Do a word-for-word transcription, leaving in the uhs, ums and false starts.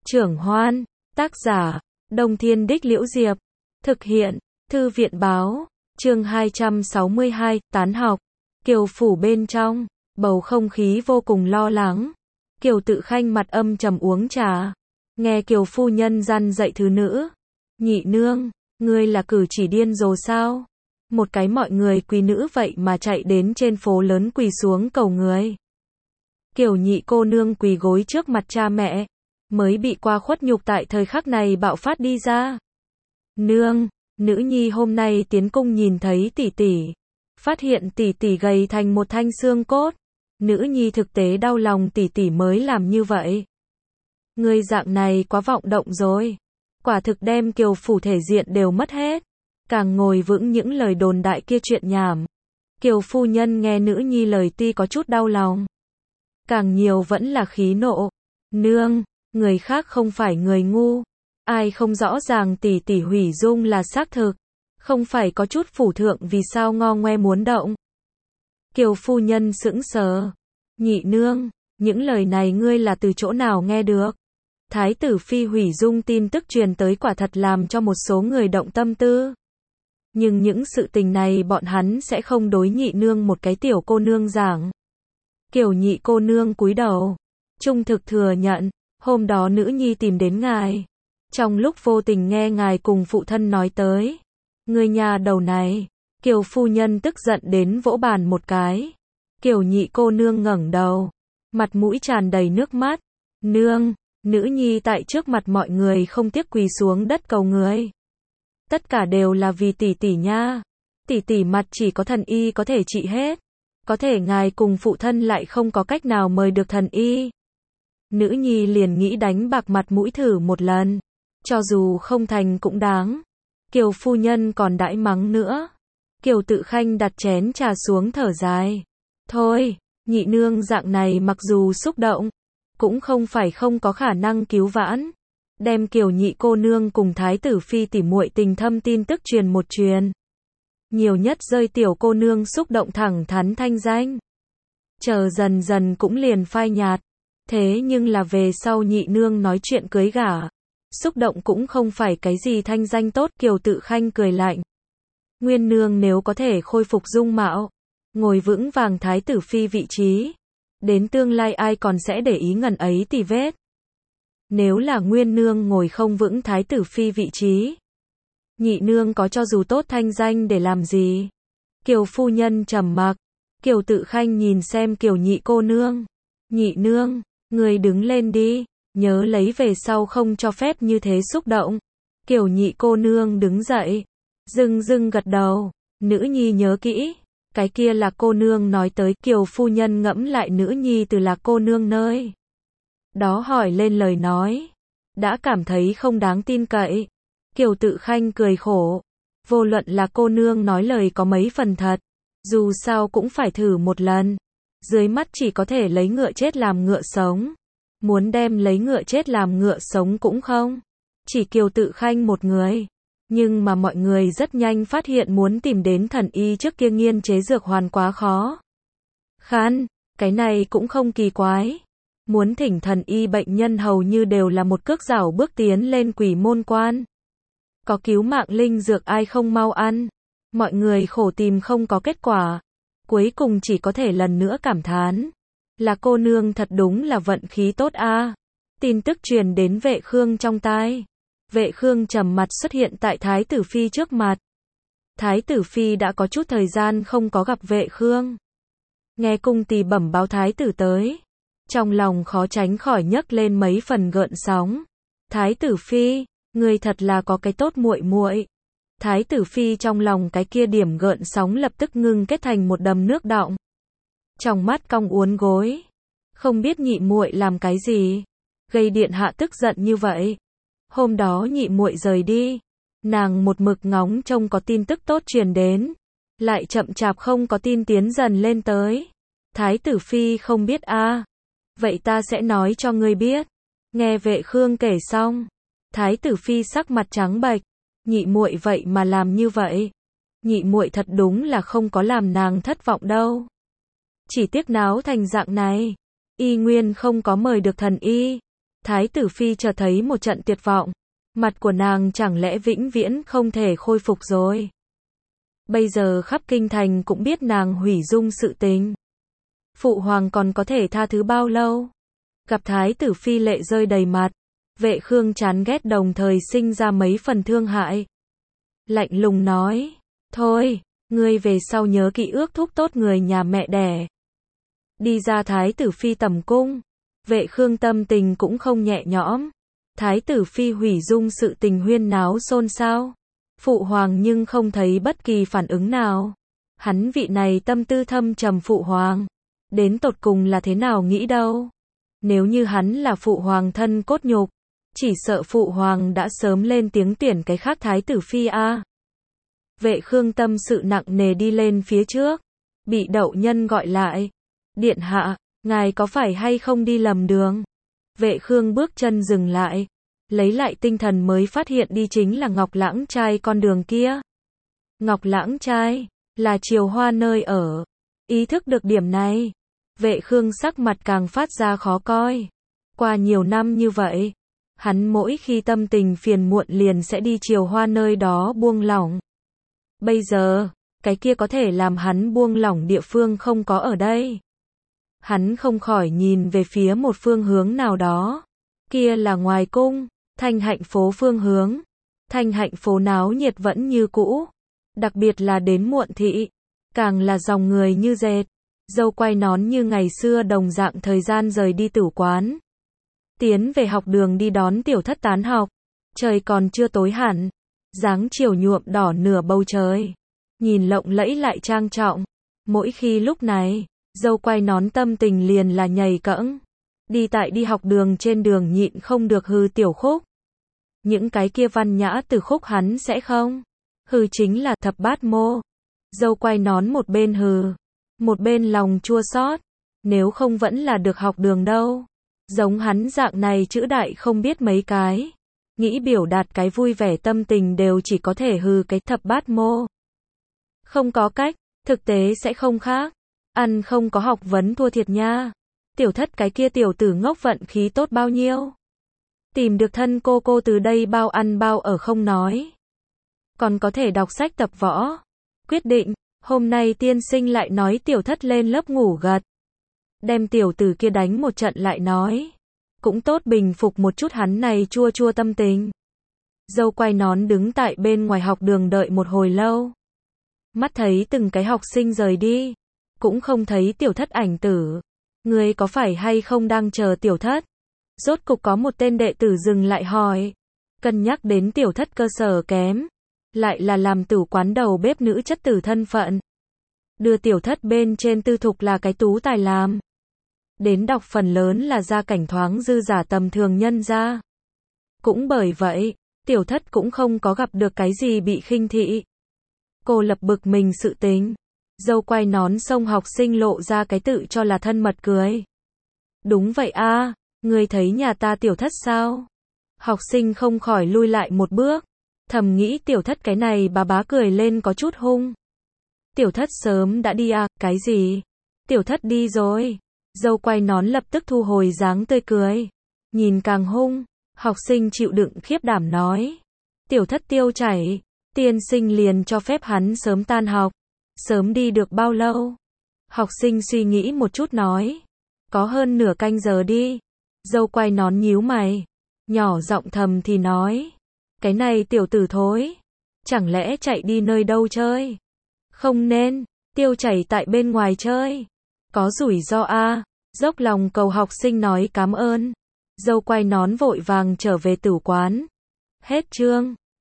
Trưởng Hoan, tác giả, Đông Thiên Đích Liễu Diệp, thực hiện, Thư viện Báo, chương hai trăm sáu mươi hai, tán học. Kiều phủ bên trong, bầu không khí vô cùng lo lắng. Kiều Tự Khanh mặt âm trầm uống trà, nghe Kiều phu nhân răn dạy thứ nữ. Nhị nương, ngươi là cử chỉ điên rồ sao? Một cái mọi người quý nữ vậy mà chạy đến trên phố lớn quỳ xuống cầu người. Kiều nhị cô nương quỳ gối trước mặt cha mẹ, mới bị qua khuất nhục tại thời khắc này bạo phát đi ra. Nương, nữ nhi hôm nay tiến cung nhìn thấy tỷ tỷ, phát hiện tỷ tỷ gầy thành một thanh xương cốt. Nữ nhi thực tế đau lòng tỷ tỷ mới làm như vậy. Ngươi dạng này quá vọng động rồi. Quả thực đem Kiều phủ thể diện đều mất hết. Càng ngồi vững những lời đồn đại kia chuyện nhảm. Kiều phu nhân nghe nữ nhi lời tuy có chút đau lòng, càng nhiều vẫn là khí nộ. Nương, người khác không phải người ngu. Ai không rõ ràng tỷ tỷ hủy dung là xác thực. Không phải có chút phủ thượng vì sao ngo ngoe muốn động. Kiều phu nhân sững sờ. Nhị nương, những lời này ngươi là từ chỗ nào nghe được? Thái tử phi hủy dung tin tức truyền tới quả thật làm cho một số người động tâm tư. Nhưng những sự tình này bọn hắn sẽ không đối nhị nương một cái tiểu cô nương giảng. Kiều nhị cô nương cúi đầu, trung thực thừa nhận, hôm đó nữ nhi tìm đến ngài. Trong lúc vô tình nghe ngài cùng phụ thân nói tới. Ngươi nhà đầu này. Kiều phu nhân tức giận đến vỗ bàn một cái. Kiều nhị cô nương ngẩng đầu, mặt mũi tràn đầy nước mắt. Nương, nữ nhi tại trước mặt mọi người không tiếc quỳ xuống đất cầu người. Tất cả đều là vì tỷ tỷ nha. Tỷ tỷ mặt chỉ có thần y có thể trị hết. Có thể ngài cùng phụ thân lại không có cách nào mời được thần y. Nữ nhi liền nghĩ đánh bạc mặt mũi thử một lần. Cho dù không thành cũng đáng. Kiều phu nhân còn đãi mắng nữa. Kiều Tự Khanh đặt chén trà xuống thở dài. Thôi, nhị nương dạng này mặc dù xúc động, cũng không phải không có khả năng cứu vãn. Đem Kiều nhị cô nương cùng Thái tử phi tỉ muội tình thâm tin tức truyền một truyền. Nhiều nhất rơi tiểu cô nương xúc động thẳng thắn thanh danh. Chờ dần dần cũng liền phai nhạt. Thế nhưng là về sau nhị nương nói chuyện cưới gả, xúc động cũng không phải cái gì thanh danh tốt. Kiều Tự Khanh cười lạnh. Nguyên nương nếu có thể khôi phục dung mạo, ngồi vững vàng Thái tử phi vị trí, đến tương lai ai còn sẽ để ý ngần ấy tì vết. Nếu là nguyên nương ngồi không vững Thái tử phi vị trí, nhị nương có cho dù tốt thanh danh để làm gì? Kiều phu nhân trầm mặc. Kiều Tự Khanh nhìn xem Kiều nhị cô nương. Nhị nương, người đứng lên đi, nhớ lấy về sau không cho phép như thế xúc động. Kiều nhị cô nương đứng dậy, dưng dưng gật đầu. Nữ nhi nhớ kỹ. Cái kia là cô nương nói tới. Kiều phu nhân ngẫm lại nữ nhi từ là cô nương nơi đó hỏi lên lời nói, đã cảm thấy không đáng tin cậy. Kiều Tự Khanh cười khổ. Vô luận là cô nương nói lời có mấy phần thật, dù sao cũng phải thử một lần. Dưới mắt chỉ có thể lấy ngựa chết làm ngựa sống. Muốn đem lấy ngựa chết làm ngựa sống cũng không. Chỉ Kiều Tự Khanh một người. Nhưng mà mọi người rất nhanh phát hiện muốn tìm đến thần y trước kia nghiên chế dược hoàn quá khó khăn. Cái này cũng không kỳ quái. Muốn thỉnh thần y bệnh nhân hầu như đều là một cước dảo bước tiến lên quỷ môn quan. Có cứu mạng linh dược ai không mau ăn. Mọi người khổ tìm không có kết quả. Cuối cùng chỉ có thể lần nữa cảm thán. Là cô nương thật đúng là vận khí tốt a. Tin tức truyền đến Vệ Khương trong tai. Vệ Khương trầm mặt xuất hiện tại Thái tử phi trước mặt. Thái tử phi đã có chút thời gian không có gặp Vệ Khương. Nghe cung tỳ bẩm báo thái tử tới, trong lòng khó tránh khỏi nhấc lên mấy phần gợn sóng. Thái tử phi, người thật là có cái tốt muội muội. Thái tử phi trong lòng cái kia điểm gợn sóng lập tức ngưng kết thành một đầm nước đọng. Trong mắt cong uốn gối, không biết nhị muội làm cái gì, gây điện hạ tức giận như vậy. Hôm đó nhị muội rời đi, nàng một mực ngóng trông có tin tức tốt truyền đến, lại chậm chạp không có tin tiến dần lên tới. Thái tử phi không biết a. À. Vậy ta sẽ nói cho ngươi biết. Nghe Vệ Khương kể xong, Thái tử phi sắc mặt trắng bệch. Nhị muội vậy mà làm như vậy. Nhị muội thật đúng là không có làm nàng thất vọng đâu. Chỉ tiếc náo thành dạng này, y nguyên không có mời được thần y. Thái tử phi chợt thấy một trận tuyệt vọng. Mặt của nàng chẳng lẽ vĩnh viễn không thể khôi phục rồi. Bây giờ khắp kinh thành cũng biết nàng hủy dung sự tình. Phụ hoàng còn có thể tha thứ bao lâu? Gặp thái tử phi lệ rơi đầy mặt. Vệ Khương chán ghét đồng thời sinh ra mấy phần thương hại. Lạnh lùng nói. Thôi, ngươi về sau nhớ kỹ ước thúc tốt người nhà mẹ đẻ. Đi ra thái tử phi tẩm cung. Vệ Khương tâm tình cũng không nhẹ nhõm. Thái tử phi hủy dung sự tình huyên náo xôn xao. Phụ hoàng nhưng không thấy bất kỳ phản ứng nào. Hắn vị này tâm tư thâm trầm phụ hoàng. Đến tột cùng là thế nào nghĩ đâu. Nếu như hắn là phụ hoàng thân cốt nhục. Chỉ sợ phụ hoàng đã sớm lên tiếng tuyển cái khác thái tử phi a. Vệ Khương tâm sự nặng nề đi lên phía trước. Bị đậu nhân gọi lại. Điện hạ, ngài có phải hay không đi lầm đường? Vệ Khương bước chân dừng lại. Lấy lại tinh thần mới phát hiện đi chính là Ngọc Lãng Trai con đường kia. Ngọc Lãng Trai, là Triều Hoa nơi ở. Ý thức được điểm này. Vệ Khương sắc mặt càng phát ra khó coi. Qua nhiều năm như vậy, hắn mỗi khi tâm tình phiền muộn liền sẽ đi Triều Hoa nơi đó buông lỏng. Bây giờ, cái kia có thể làm hắn buông lỏng địa phương không có ở đây. Hắn không khỏi nhìn về phía một phương hướng nào đó. Kia là ngoài cung, Thanh Hạnh phố phương hướng. Thanh Hạnh phố náo nhiệt vẫn như cũ. Đặc biệt là đến muộn thị. Càng là dòng người như dệt. Dâu quay nón như ngày xưa đồng dạng thời gian rời đi tử quán. Tiến về học đường đi đón tiểu thất tán học. Trời còn chưa tối hẳn. Dáng chiều nhuộm đỏ nửa bầu trời. Nhìn lộng lẫy lại trang trọng. Mỗi khi lúc này, dâu quay nón tâm tình liền là nhảy cẫng. Đi tại đi học đường trên đường nhịn không được hư tiểu khúc. Những cái kia văn nhã từ khúc hắn sẽ không. Hư chính là thập bát mô. Dâu quay nón một bên hừ. Một bên lòng chua xót. Nếu không vẫn là được học đường đâu. Giống hắn dạng này chữ đại không biết mấy cái. Nghĩ biểu đạt cái vui vẻ tâm tình đều chỉ có thể hư cái thập bát mô. Không có cách, thực tế sẽ không khác. Ăn không có học vấn thua thiệt nha. Tiểu thất cái kia tiểu tử ngốc vận khí tốt bao nhiêu. Tìm được thân cô cô từ đây bao ăn bao ở không nói. Còn có thể đọc sách tập võ. Quyết định, hôm nay tiên sinh lại nói tiểu thất lên lớp ngủ gật. Đem tiểu tử kia đánh một trận lại nói. Cũng tốt bình phục một chút hắn này chua chua tâm tình. Dâu quay nón đứng tại bên ngoài học đường đợi một hồi lâu. Mắt thấy từng cái học sinh rời đi. Cũng không thấy tiểu thất ảnh tử. Người có phải hay không đang chờ tiểu thất? Rốt cục có một tên đệ tử dừng lại hỏi. Cân nhắc đến tiểu thất cơ sở kém. Lại là làm tử quán đầu bếp nữ chất tử thân phận. Đưa tiểu thất bên trên tư thục là cái tú tài làm. Đến đọc phần lớn là gia cảnh thoáng dư giả tầm thường nhân ra. Cũng bởi vậy, tiểu thất cũng không có gặp được cái gì bị khinh thị. Cô lập bực mình sự tính. Dâu quay nón xông học sinh lộ ra cái tự cho là thân mật cười. Đúng vậy a, người thấy nhà ta tiểu thất sao? Học sinh không khỏi lui lại một bước. Thầm nghĩ tiểu thất cái này bà bá cười lên có chút hung. Tiểu thất sớm đã đi à, cái gì? Tiểu thất đi rồi. Dâu quay nón lập tức thu hồi dáng tươi cười. Nhìn càng hung, học sinh chịu đựng khiếp đảm nói. Tiểu thất tiêu chảy, tiên sinh liền cho phép hắn sớm tan học. Sớm đi được bao lâu? Học sinh suy nghĩ một chút nói. Có hơn nửa canh giờ đi. Dâu quay nón nhíu mày. Nhỏ giọng thầm thì nói. Cái này tiểu tử thối. Chẳng lẽ chạy đi nơi đâu chơi? Không nên, tiêu chảy tại bên ngoài chơi. Có rủi ro a. Dốc lòng cầu học sinh nói cảm ơn. Dâu quay nón vội vàng trở về tử quán. Hết chương.